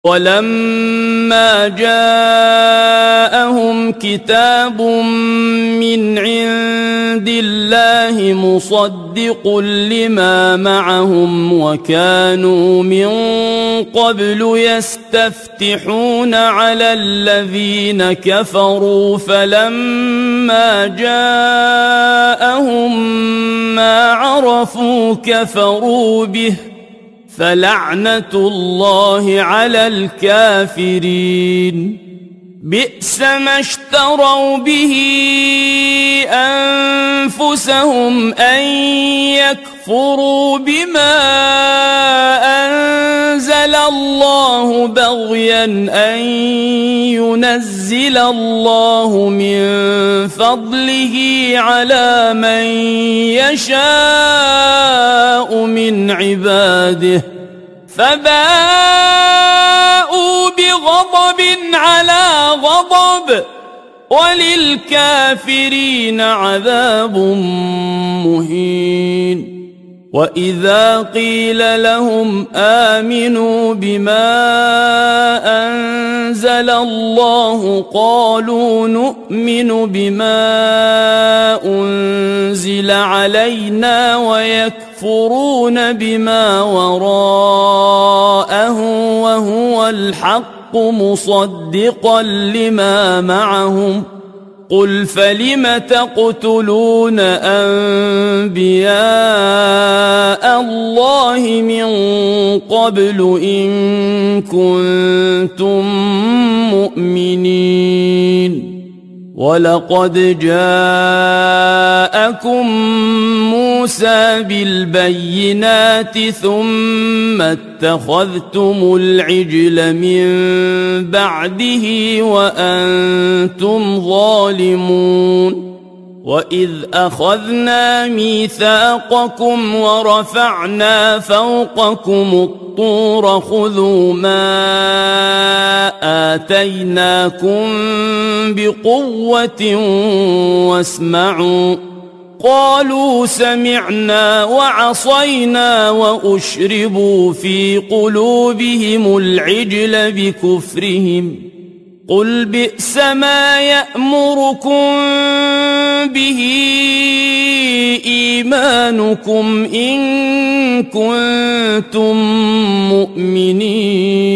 ولما جاءهم كتاب من عند الله مصدق لما معهم وكانوا من قبل يستفتحون على الذين كفروا فلما جاءهم ما عرفوا كفروا به فلعنة الله على الكافرين بئس ما اشتروا به أنفسهم أن يكفروا بما أنزل الله بغيا أن ينزل الله من فضله على من يشاء من عباده فباءوا بغضب على غضب وللكافرين عذاب مهين وإذا قيل لهم آمنوا بما أنزل الله قالوا نؤمن بما أنزل علينا ويكفرون بما وراءه وهو الحق مصدقا لما معهم قل فلم تقتلون أنبياء الله من قبل إن كنتم مؤمنين ولقد جاءكم موسى بالبينات ثم اتخذتم العجل من بعده وأنتم ظالمون وإذ أخذنا ميثاقكم ورفعنا فوقكم الطور خذوا ما آتيناكم بقوة واسمعوا قالوا سمعنا وعصينا وأشربوا في قلوبهم العجل بكفرهم قل بئس ما يأمركم به إيمانكم إن كنتم مؤمنين